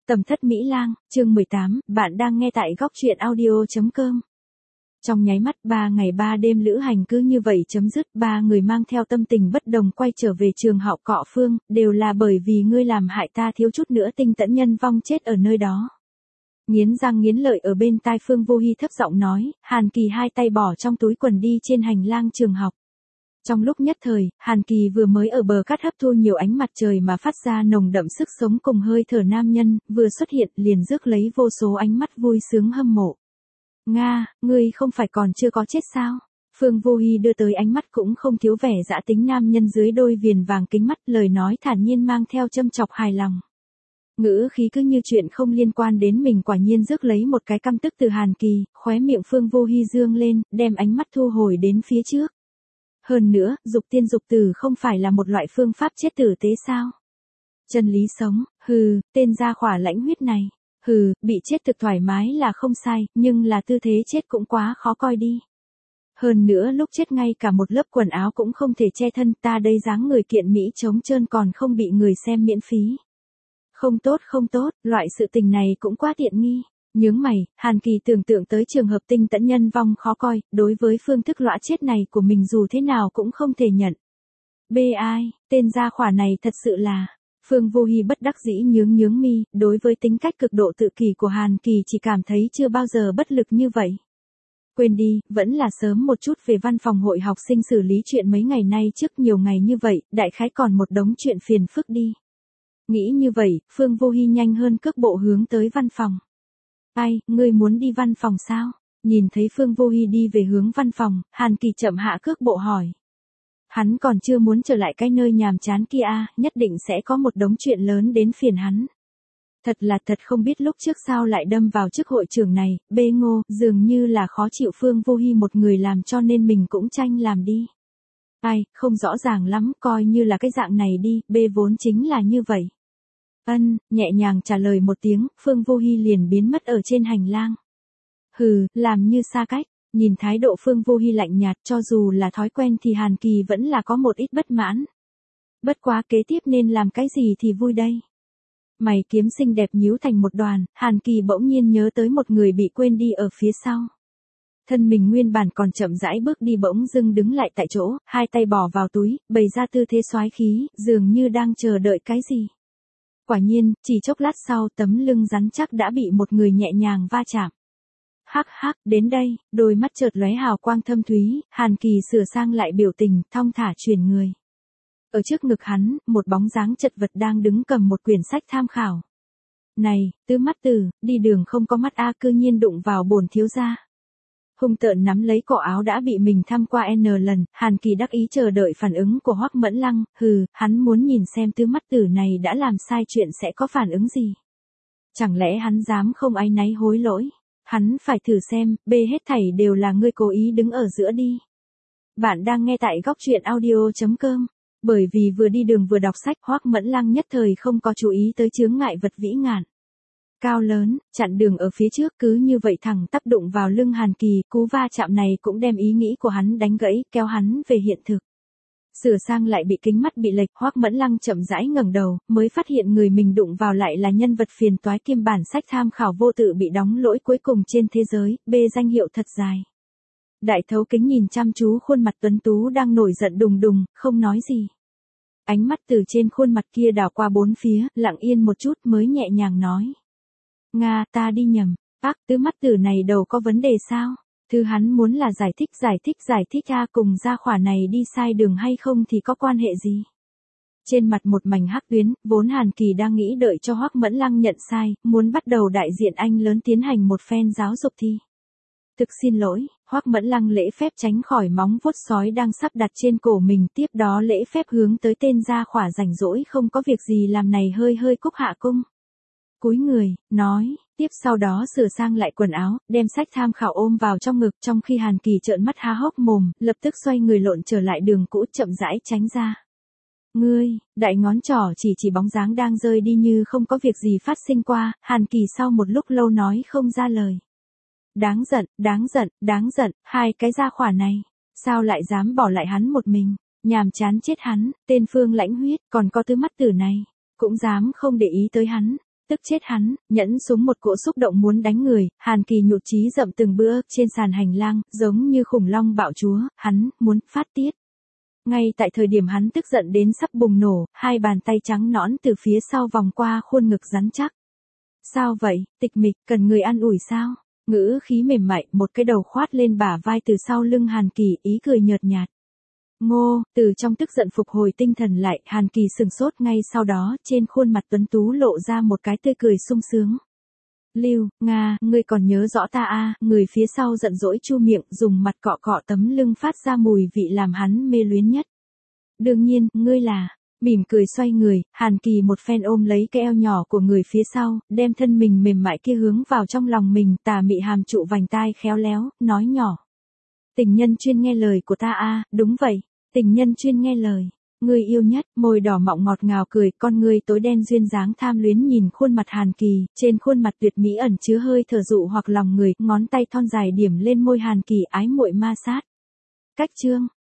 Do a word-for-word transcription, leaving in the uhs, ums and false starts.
Tầm thất Mỹ Lang, chương mười tám, bạn đang nghe tại góc truyện audio.com. Trong nháy mắt ba ngày ba đêm lữ hành cứ như vậy chấm dứt, ba người mang theo tâm tình bất đồng quay trở về trường học Cọ Phương, đều là bởi vì ngươi làm hại ta thiếu chút nữa Tinh Tẫn Nhân vong chết ở nơi đó. Nghiến răng nghiến lợi ở bên tai Phương Vô Hi thấp giọng nói, Hàn Kỳ hai tay bỏ trong túi quần đi trên hành lang trường học. Trong lúc nhất thời, Hàn Kỳ vừa mới ở bờ cát hấp thu nhiều ánh mặt trời mà phát ra nồng đậm sức sống cùng hơi thở nam nhân, vừa xuất hiện liền rước lấy vô số ánh mắt vui sướng hâm mộ. Nga, ngươi không phải còn chưa có chết sao? Phương Vô Hi đưa tới ánh mắt cũng không thiếu vẻ dã tính nam nhân dưới đôi viền vàng kính mắt, lời nói thản nhiên mang theo châm chọc hài lòng. Ngữ khí cứ như chuyện không liên quan đến mình, quả nhiên rước lấy một cái căm tức từ Hàn Kỳ, khóe miệng Phương Vô Hi dương lên, đem ánh mắt thu hồi đến phía trước. Hơn nữa, dục tiên dục tử không phải là một loại phương pháp chết tử tế sao? Chân lý sống, hừ, tên gia khỏa lãnh huyết này, hừ, bị chết thực thoải mái là không sai, nhưng là tư thế chết cũng quá khó coi đi. Hơn nữa lúc chết ngay cả một lớp quần áo cũng không thể che thân, ta đây dáng người kiện mỹ trống trơn còn không bị người xem miễn phí. Không tốt không tốt, loại sự tình này cũng quá tiện nghi. Nhướng mày, Hàn Kỳ tưởng tượng tới trường hợp Tinh Tẫn Nhân vong khó coi, đối với phương thức lõa chết này của mình dù thế nào cũng không thể nhận. Bê ai, tên gia khỏa này thật sự là... Phương Vô Hi bất đắc dĩ nhướng nhướng mi, đối với tính cách cực độ tự kỷ của Hàn Kỳ chỉ cảm thấy chưa bao giờ bất lực như vậy. Quên đi, vẫn là sớm một chút về văn phòng hội học sinh xử lý chuyện mấy ngày nay trước, nhiều ngày như vậy, đại khái còn một đống chuyện phiền phức đi. Nghĩ như vậy, Phương Vô Hi nhanh hơn cước bộ hướng tới văn phòng. Ai, ngươi muốn đi văn phòng sao? Nhìn thấy Phương Vô Hi đi về hướng văn phòng, Hàn Kỳ chậm hạ cước bộ hỏi. Hắn còn chưa muốn trở lại cái nơi nhàm chán kia à, nhất định sẽ có một đống chuyện lớn đến phiền hắn. Thật là thật không biết lúc trước sao lại đâm vào chức hội trưởng này, bê ngô, dường như là khó chịu Phương Vô Hi một người làm cho nên mình cũng tranh làm đi. Ai, không rõ ràng lắm, coi như là cái dạng này đi, bê vốn chính là như vậy. Ân, nhẹ nhàng trả lời một tiếng, Phương Vô Hi liền biến mất ở trên hành lang. Hừ, làm như xa cách, nhìn thái độ Phương Vô Hi lạnh nhạt, cho dù là thói quen thì Hàn Kỳ vẫn là có một ít bất mãn. Bất quá kế tiếp nên làm cái gì thì vui đây. Mày kiếm xinh đẹp nhíu thành một đoàn, Hàn Kỳ bỗng nhiên nhớ tới một người bị quên đi ở phía sau. Thân mình nguyên bản còn chậm rãi bước đi bỗng dưng đứng lại tại chỗ, hai tay bỏ vào túi, bày ra tư thế soái khí, dường như đang chờ đợi cái gì. Quả nhiên, chỉ chốc lát sau tấm lưng rắn chắc đã bị một người nhẹ nhàng va chạm. Hắc hắc, đến đây, đôi mắt chợt lóe hào quang thâm thúy, Hàn Kỳ sửa sang lại biểu tình, thong thả chuyển người. Ở trước ngực hắn, một bóng dáng chật vật đang đứng cầm một quyển sách tham khảo. Này, Tứ Mắt Tử, đi đường không có mắt a, cư nhiên đụng vào bổn thiếu gia. Hung tợn nắm lấy cổ áo đã bị mình thăm qua n lần, Hàn Kỳ đắc ý chờ đợi phản ứng của Hoắc Mẫn Lăng, hừ, hắn muốn nhìn xem Tứ Mắt Tử này đã làm sai chuyện sẽ có phản ứng gì. Chẳng lẽ hắn dám không áy náy hối lỗi? Hắn phải thử xem, bê hết thảy đều là ngươi cố ý đứng ở giữa đi. Bạn đang nghe tại góc truyện audio.com. Bởi vì vừa đi đường vừa đọc sách, Hoắc Mẫn Lăng nhất thời không có chú ý tới chướng ngại vật vĩ ngạn. Cao lớn, chặn đường ở phía trước, cứ như vậy thẳng tắp đụng vào lưng Hàn Kỳ, cú va chạm này cũng đem ý nghĩ của hắn đánh gãy, kéo hắn về hiện thực. Sửa sang lại bị kính mắt bị lệch, Hoắc Mẫn Lăng chậm rãi ngẩng đầu, mới phát hiện người mình đụng vào lại là nhân vật phiền toái kiêm bản sách tham khảo vô tự bị đóng lỗi cuối cùng trên thế giới, bê danh hiệu thật dài. Đại thấu kính nhìn chăm chú khuôn mặt tuấn tú đang nổi giận đùng đùng, không nói gì. Ánh mắt từ trên khuôn mặt kia đảo qua bốn phía, lặng yên một chút mới nhẹ nhàng nói. Nga, ta đi nhầm, ác, Tứ Mắt Tử này đầu có vấn đề sao? Thứ hắn muốn là giải thích giải thích giải thích a, cùng gia khỏa này đi sai đường hay không thì có quan hệ gì? Trên mặt một mảnh hắc tuyến, vốn Hàn Kỳ đang nghĩ đợi cho Hoắc Mẫn Lăng nhận sai, muốn bắt đầu đại diện anh lớn tiến hành một phen giáo dục thì. Thực xin lỗi, Hoắc Mẫn Lăng lễ phép tránh khỏi móng vuốt sói đang sắp đặt trên cổ mình, tiếp đó lễ phép hướng tới tên gia khỏa rảnh rỗi không có việc gì làm này hơi hơi cúc hạ cung. Cúi người, nói, tiếp sau đó sửa sang lại quần áo, đem sách tham khảo ôm vào trong ngực, trong khi Hàn Kỳ trợn mắt há hốc mồm, lập tức xoay người lộn trở lại đường cũ chậm rãi tránh ra. Ngươi, đại ngón trỏ chỉ chỉ bóng dáng đang rơi đi như không có việc gì phát sinh qua, Hàn Kỳ sau một lúc lâu nói không ra lời. Đáng giận, đáng giận, đáng giận, hai cái gia khỏa này, sao lại dám bỏ lại hắn một mình, nhàm chán chết hắn, tên Phương Lãnh Huyết, còn có Tứ Mắt Tử này, cũng dám không để ý tới hắn. Tức chết hắn, nhẫn xuống một cỗ xúc động muốn đánh người, Hàn Kỳ nhụt chí dậm từng bước trên sàn hành lang, giống như khủng long bạo chúa, hắn muốn phát tiết. Ngay tại thời điểm hắn tức giận đến sắp bùng nổ, hai bàn tay trắng nõn từ phía sau vòng qua khuôn ngực rắn chắc. Sao vậy, Tịch Mịch, cần người an ủi sao? Ngữ khí mềm mại, một cái đầu khoát lên bả vai từ sau lưng Hàn Kỳ, ý cười nhợt nhạt. Ngô, từ trong tức giận phục hồi tinh thần lại, Hàn Kỳ sừng sốt, ngay sau đó, trên khuôn mặt tuấn tú lộ ra một cái tươi cười sung sướng. Lưu, Nga, ngươi còn nhớ rõ ta à, người phía sau giận dỗi chu miệng, dùng mặt cọ cọ tấm lưng phát ra mùi vị làm hắn mê luyến nhất. Đương nhiên, ngươi là, mỉm cười xoay người, Hàn Kỳ một phen ôm lấy cái eo nhỏ của người phía sau, đem thân mình mềm mại kia hướng vào trong lòng mình, tà mị hàm trụ vành tai khéo léo, nói nhỏ. Tình nhân chuyên nghe lời của ta à, đúng vậy, tình nhân chuyên nghe lời. Người yêu nhất, môi đỏ mọng ngọt ngào cười, con người tối đen duyên dáng tham luyến nhìn khuôn mặt Hàn Kỳ, trên khuôn mặt tuyệt mỹ ẩn chứa hơi thở dụ hoặc lòng người, ngón tay thon dài điểm lên môi Hàn Kỳ ái muội ma sát. Cách chương